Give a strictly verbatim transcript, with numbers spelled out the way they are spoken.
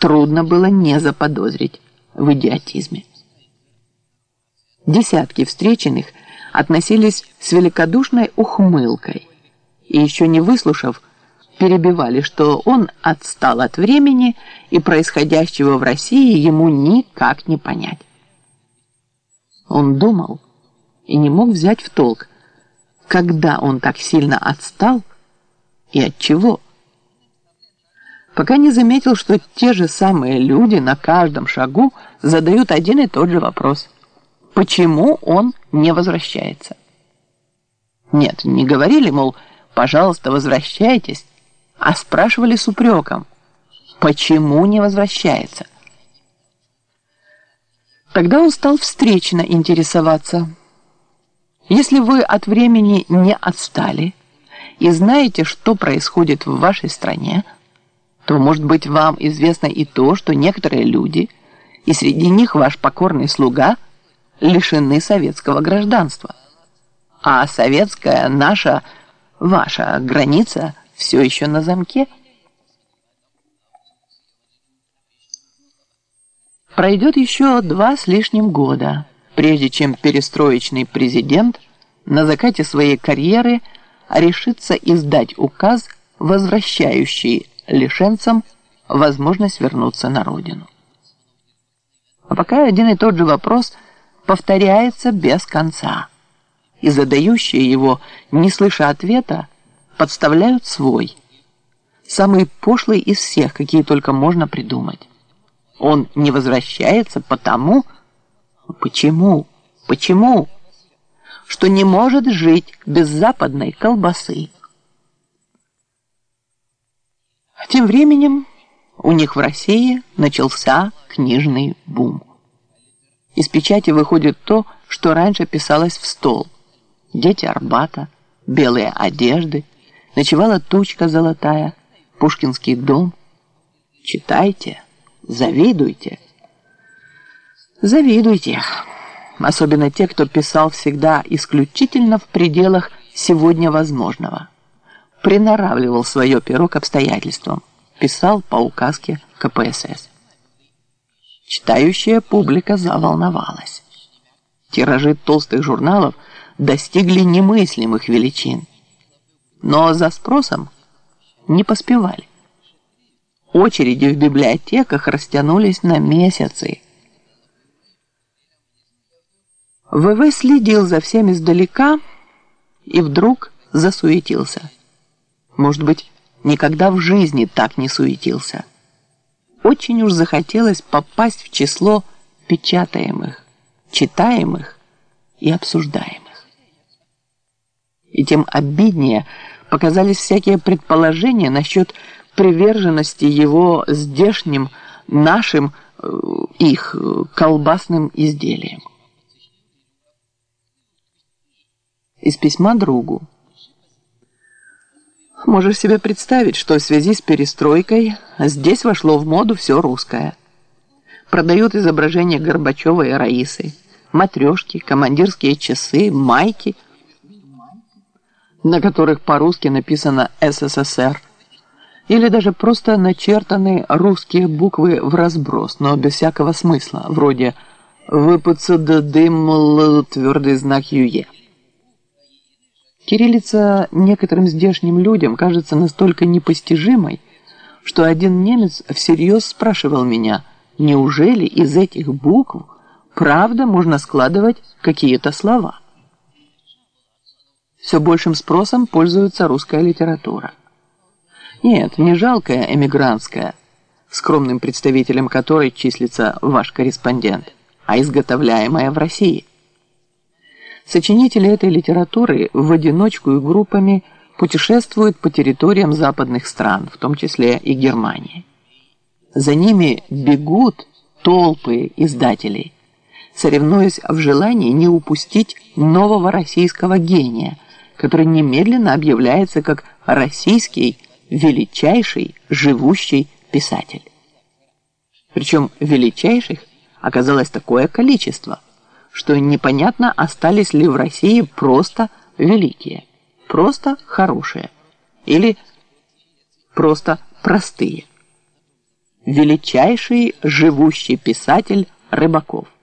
трудно было не заподозрить в идиотизме. Десятки встреченных относились с великодушной ухмылкой и, еще не выслушав, перебивали, что он отстал от времени и происходящего в России ему никак не понять. Он думал и не мог взять в толк, когда он так сильно отстал и от чего. Пока не заметил, что те же самые люди на каждом шагу задают один и тот же вопрос. Почему он не возвращается? Нет, не говорили, мол, пожалуйста, возвращайтесь, а спрашивали с упреком. Почему не возвращается? Тогда он стал встречно интересоваться. Если вы от времени не отстали и знаете, что происходит в вашей стране, то, может быть, вам известно и то, что некоторые люди, и среди них ваш покорный слуга, лишены советского гражданства. А советская наша, ваша граница все еще на замке. Пройдет еще два с лишним года, прежде чем перестроечный президент на закате своей карьеры решится издать указ, возвращающий лишенцам возможность вернуться на родину. А пока один и тот же вопрос повторяется без конца, и задающие его, не слыша ответа, подставляют свой, самый пошлый из всех, какие только можно придумать. Он не возвращается потому, почему, почему, что не может жить без западной колбасы. Тем временем у них в России начался книжный бум. Из печати выходит то, что раньше писалось в стол. Дети Арбата, белые одежды, ночевала тучка золотая, Пушкинский дом. Читайте, завидуйте. Завидуйте. Особенно те, кто писал всегда исключительно в пределах сегодня возможного. Приноравливал свое перо к обстоятельствам, писал по указке ка пэ эс эс. Читающая публика заволновалась. Тиражи толстых журналов достигли немыслимых величин, но за спросом не поспевали. Очереди в библиотеках растянулись на месяцы. вэ вэ следил за всем издалека и вдруг засуетился. Может быть, никогда в жизни так не суетился. Очень уж захотелось попасть в число печатаемых, читаемых и обсуждаемых. И тем обиднее показались всякие предположения насчет приверженности его здешним, нашим, их колбасным изделиям. Из письма другу. Можешь себе представить, что в связи с перестройкой здесь вошло в моду все русское. Продают изображения Горбачева и Раисы, матрешки, командирские часы, майки, на которых по-русски написано эс эс эс эр, или даже просто начертаны русские буквы в разброс, но без всякого смысла, вроде вэ пэ цэ дэ дым твердый знак ю е. Кириллица некоторым здешним людям кажется настолько непостижимой, что один немец всерьез спрашивал меня, неужели из этих букв правда можно складывать какие-то слова? Все большим спросом пользуется русская литература. Нет, не жалкая эмигрантская, скромным представителем которой числится ваш корреспондент, а изготовляемая в России. Сочинители этой литературы в одиночку и группами путешествуют по территориям западных стран, в том числе и Германии. За ними бегут толпы издателей, соревнуясь в желании не упустить нового российского гения, который немедленно объявляется как российский величайший живущий писатель. Причем величайших оказалось такое количество, что непонятно, остались ли в России просто великие, просто хорошие или просто простые. величайший живущий писатель Рыбаков.